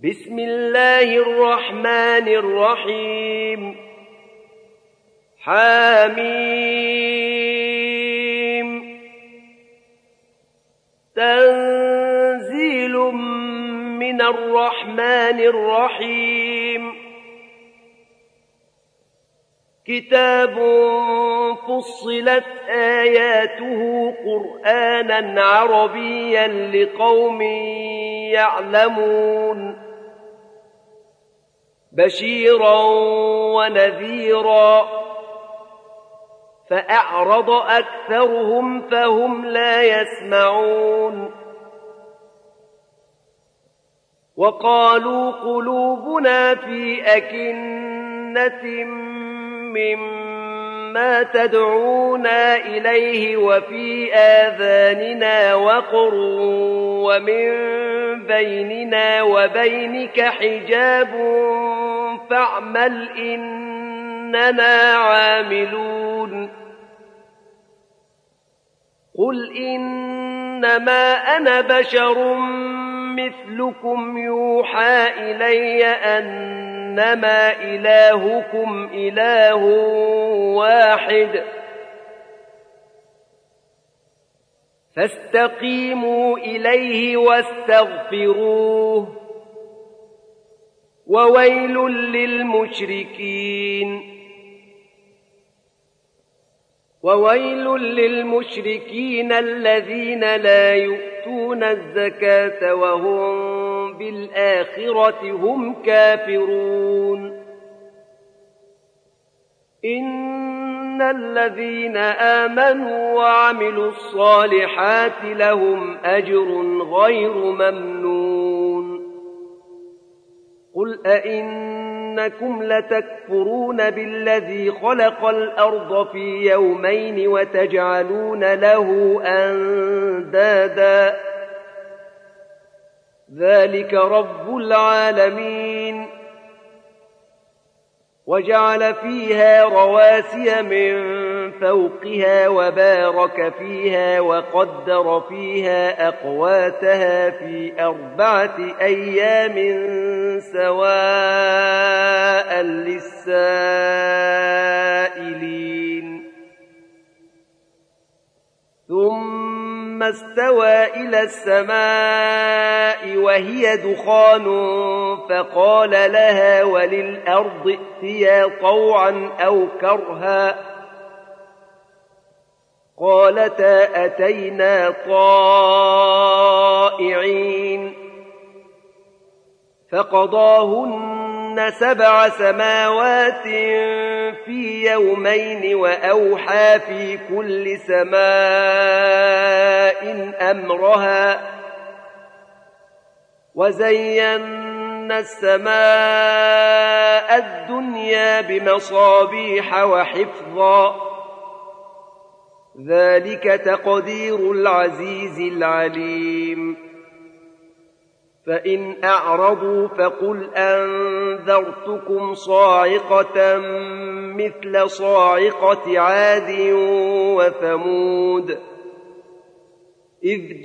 بسم الله الرحمن الرحيم حميم تنزيل من الرحمن الرحيم كتاب فصلت آياته قرآنا عربيا لقوم يعلمون بشيرا ونذيرا فأعرض أكثرهم فهم لا يسمعون وقالوا قلوبنا في أكنة مما تدعونا إليه وفي آذاننا وقر ومن بيننا وبينك حجاب فاعمل إننا عاملون قل إنما أنا بشر مثلكم يوحى إلي أنما إلهكم إله واحد فاستقيموا إليه واستغفروه وويل للمشركين الذين لا يؤتون الزكاة وهم بالآخرة هم كافرون إن الذين آمنوا وعملوا الصالحات لهم أجر غير ممنون قل أئنكم لتكفرون بالذي خلق الأرض في يومين وتجعلون له أندادا ذلك رب العالمين وجعل فيها رواسي من فوقها وبارك فيها وقدر فيها أقواتها في 4 أيام سواء للسائلين ثم استوى إلى السماء وهي دخان فقال لها وللأرض ائتيا طوعا أو كرها قالتا أتينا طائعين فقضاهن 7 سماوات في يومين وأوحى في كل سماء أمرها وزينا السماء الدنيا بمصابيح وحفظا ذلك تقدير العزيز العليم فإن أعرضوا فقل أنذرتكم صاعقة مثل صاعقة عاد وثمود إذ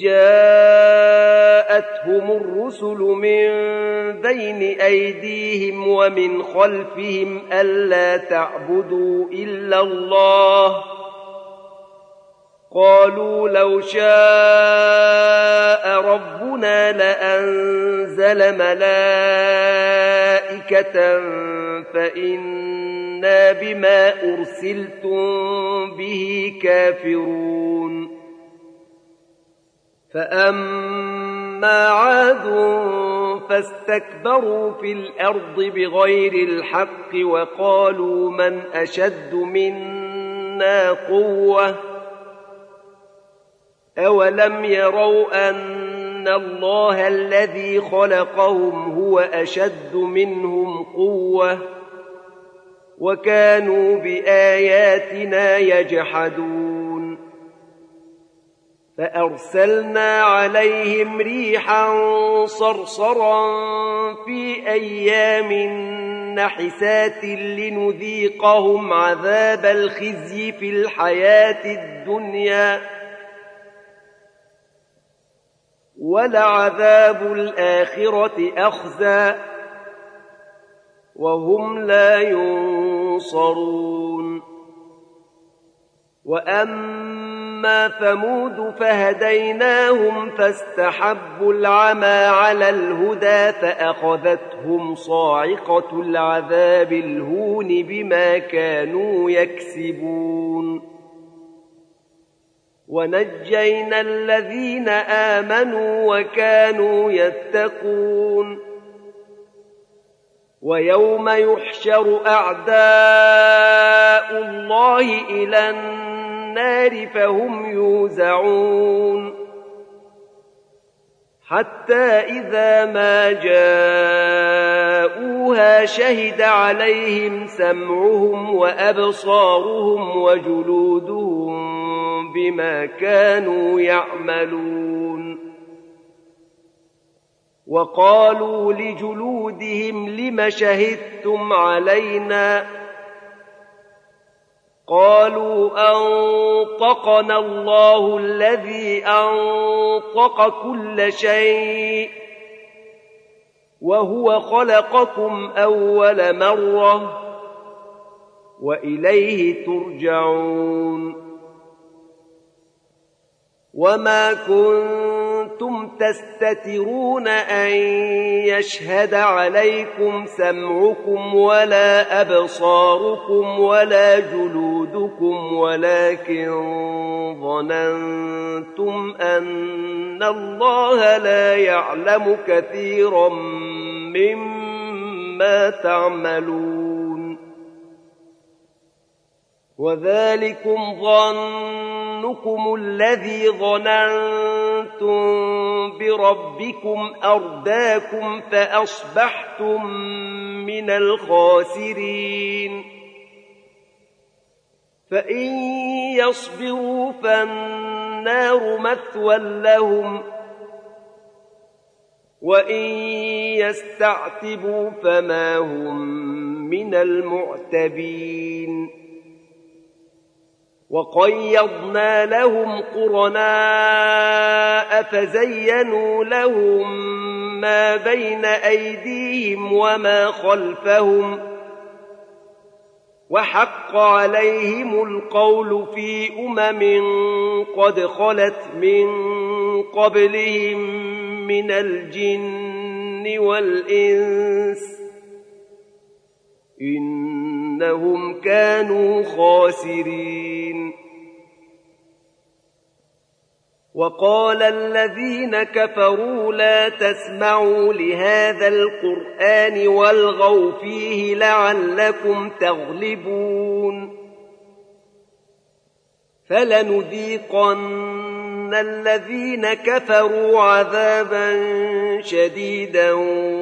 جاءتهم الرسل من بين أيديهم ومن خلفهم ألا تعبدوا إلا الله قالوا لو شاء ربنا لأنزل ملائكة فإنا بما أرسلتم به كافرون فأما عاد فاستكبروا في الأرض بغير الحق وقالوا من أشد منا قوة أولم يروا أن الله الذي خلقهم هو أشد منهم قوة وكانوا بآياتنا يجحدون فأرسلنا عليهم ريحا صرصرا في أيام نحسات لنذيقهم عذاب الخزي في الحياة الدنيا ولعذاب الآخرة أخزى وهم لا ينصرون وأما ثمود فهديناهم فاستحبوا العمى على الهدى فأخذتهم صاعقة العذاب الهون بما كانوا يكسبون ونجينا الذين آمنوا وكانوا يتقون ويوم يحشر أعداء الله إلى النار فهم يوزعون حتى إذا ما جاءوها شهد عليهم سمعهم وأبصارهم وجلودهم بما كانوا يعملون وقالوا لجلودهم لم شهدتم علينا قالوا أنطقنا الله الذي أنطق كل شيء وهو خلقكم أول مرة وإليه ترجعون وما كنتم تستترون أن يشهد عليكم سمعكم ولا أبصاركم ولا جلودكم ولكن ظننتم أن الله لا يعلم كثيرا مما تعملون وذلكم ظنكم الذي ظننتم بربكم أرداكم فأصبحتم من الخاسرين فإن يصبروا فالنار مثوى لهم وإن يستعتبوا فما هم من المعتبين وقيضنا لهم قرناء فزينوا لهم ما بين أيديهم وما خلفهم وحق عليهم القول في قد خلت من قبلهم من الجن والإنس إنهم كانوا خاسرين وقال الذين كفروا لا تسمعوا لهذا القرآن والغوا فيه لعلكم تغلبون فلنذيقن الذين كفروا عذابا شديدا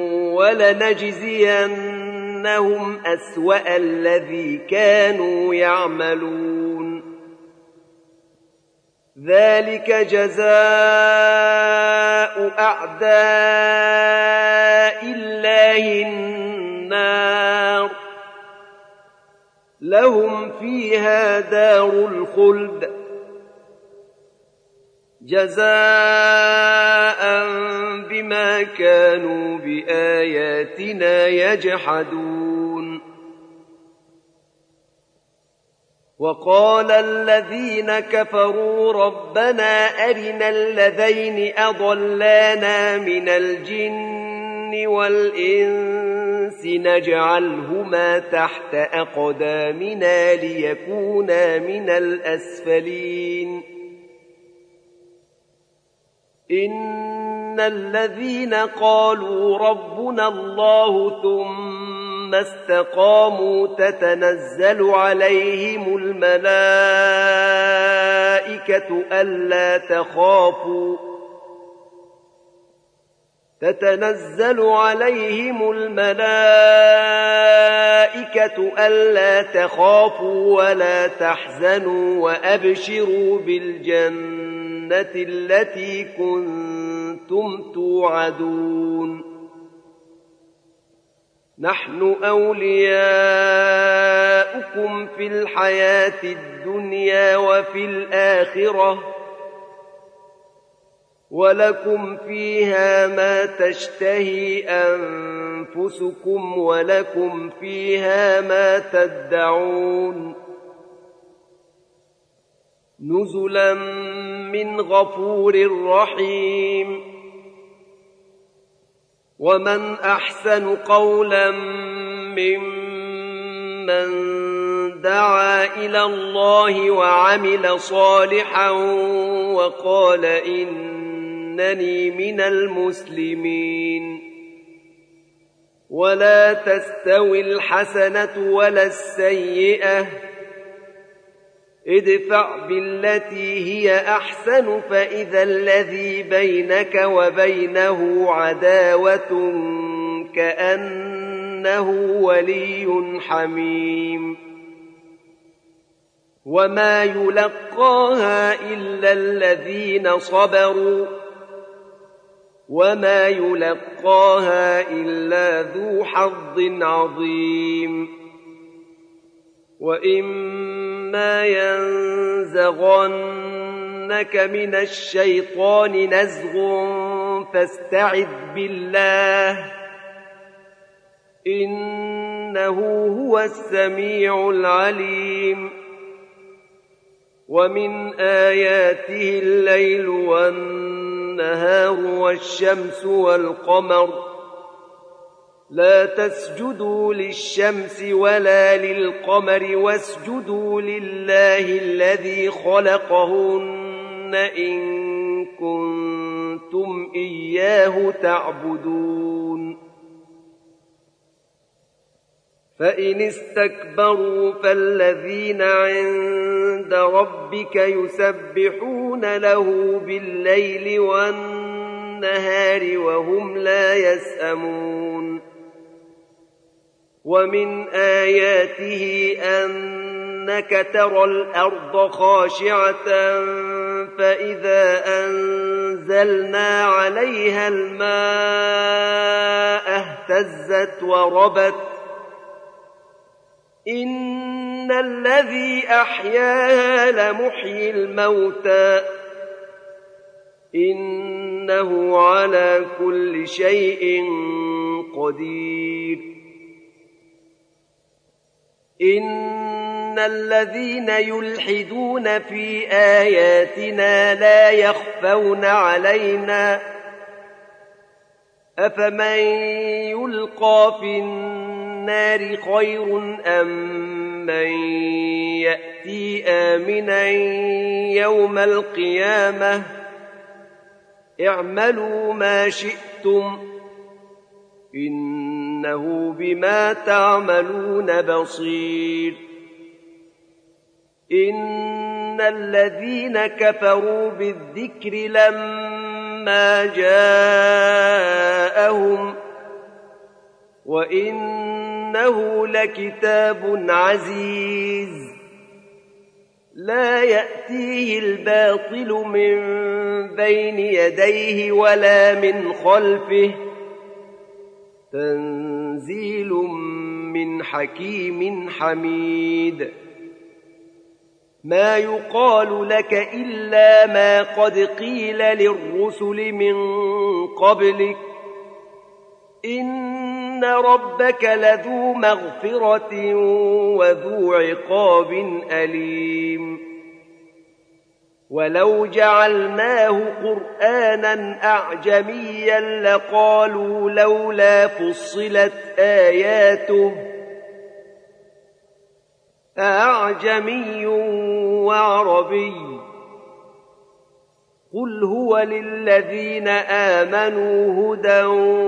ولنجزينهم أسوأ الذي كانوا يعملون ذلك جزاء أعداء الله النار لهم فيها دار الخلد جزاء بما كانوا بآياتنا يجحدون وقال الذين كفروا ربنا أرنا الذين أضلانا من الجن والإنس نجعلهما تحت أقدامنا ليكونا من الأسفلين إن الذين قالوا ربنا الله ثم استقاموا تتنزل عليهم الملائكة ألا تخافوا ولا تحزنوا وأبشروا بالجنة التي كنتم توعدون نحن أولياؤكم في الحياة الدنيا وفي الآخرة ولكم فيها ما تشتهي أنفسكم ولكم فيها ما تدعون نزلا من غفور رحيم ومن أحسن قولا ممن دعا إلى الله وعمل صالحا وقال إنني من المسلمين ولا تستوي الحسنة ولا السيئة ادفع بالتي هي أحسن فإذا الذي بينك وبينه عداوة كأنه ولي حميم وما يلقاها إلا الذين صبروا وما يلقاها إلا ذو حظ عظيم وإما ينزغنك من الشيطان نزغ فاستعذ بالله إنه هو السميع العليم ومن آياته الليل والنهار والشمس والقمر لا تسجدوا للشمس ولا للقمر واسجدوا لله الذي خلقهن إن كنتم إياه تعبدون فإن استكبروا فالذين عند ربك يسبحون له بالليل والنهار وهم لا يسأمون ومن آياته أنك ترى الأرض خاشعة فإذا أنزلنا عليها الماء اهتزت وربت إن الذي أحياها لمحيي الموتى إنه على كل شيء قدير إن الذين يلحدون في آياتنا لا يخفون علينا أفمن يلقى في النار خير أم من يأتي آمنا يوم القيامة اعملوا ما شئتم إنه بما تعملون بصير إن الذين كفروا بالذكر لما جاءهم وإنه لكتاب عزيز لا يأتيه الباطل من بين يديه ولا من خلفه تنزيل من حكيم حميد ما يقال لك إلا ما قد قيل للرسل من قبلك إن ربك لذو مغفرة وذو عقاب أليم ولو جعلناه قرآنا أعجميا لقالوا لولا فصلت آياته أعجمي وعربي قل هو للذين آمنوا هدى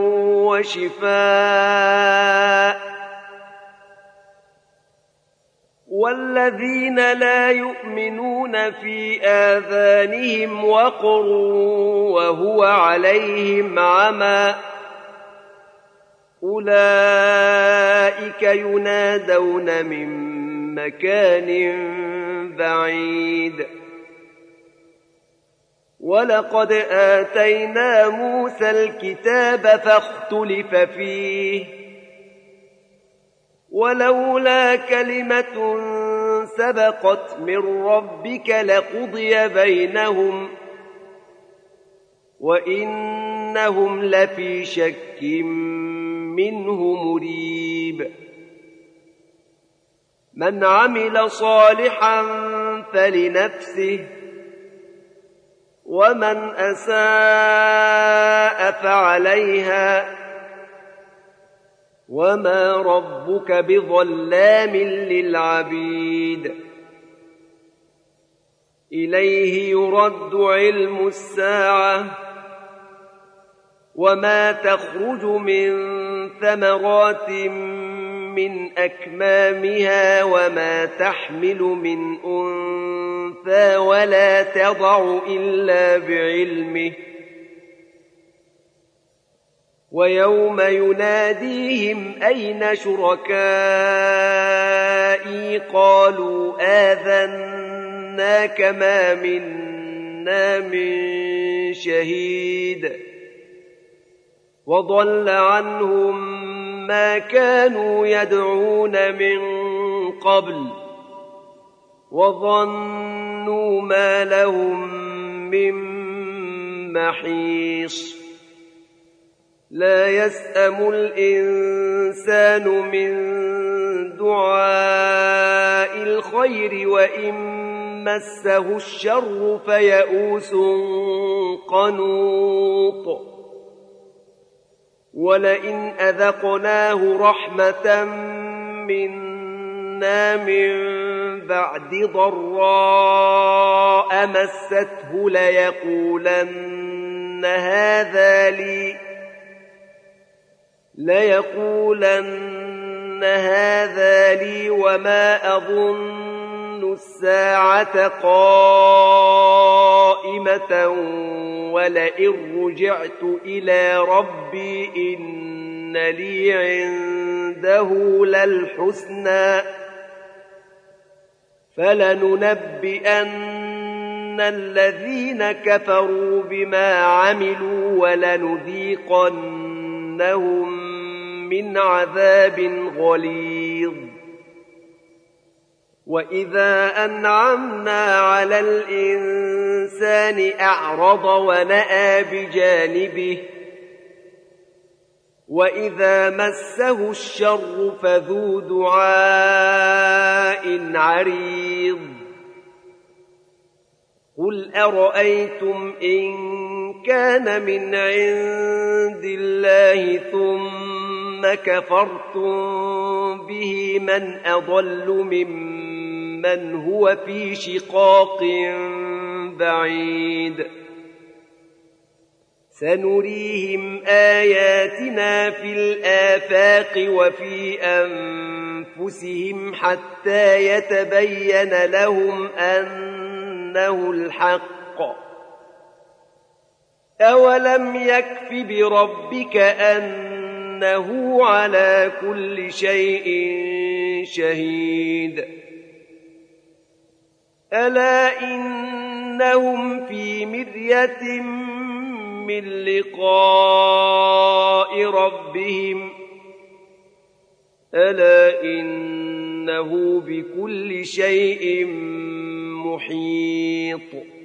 وشفاء والذين لا يؤمنون في آذانهم وقر وهو عليهم عمى أولئك ينادون من مكان بعيد ولقد آتينا موسى الكتاب فاختلف فيه ولولا كلمة سبقت من ربك لقضي بينهم وإنهم لفي شك منه مريب من عمل صالحا فلنفسه ومن أساء فعليها وما ربك بظلام للعبيد إليه يرد علم الساعة وما تخرج من ثمرات من أكمامها وما تحمل من أنثى ولا تضع إلا بعلمه ويوم يناديهم أين شركائي قالوا آذناك ما منا من شهيد وضل عنهم ما كانوا يدعون من قبل وظنوا ما لهم من محيص لا يسأم الإنسان من دعاء الخير وإن مسه الشر فيئوس قنوط ولئن أذقناه رحمة منا من بعد ضراء مسته ليقولن هذا لي وما أظن الساعة قائمة ولئن رجعت إلى ربي إن لي عنده للحسنى فلننبئن الذين كفروا بما عملوا ولنذيقنهم من عذاب غليظ وإذا أنعمنا على الإنسان أعرض ونأى بجانبه وإذا مسه الشر فذو دعاء عريض قل أرأيتم إن كان من عند الله ثم كفرتم به من أضل ممن هو في شقاق بعيد سنريهم آياتنا في الآفاق وفي أنفسهم حتى يتبين لهم أنه الحق أولم يكف بربك أنه على كل شيء شهيد ألا إنهم في مرية من لقاء ربهم ألا إنه بكل شيء محيط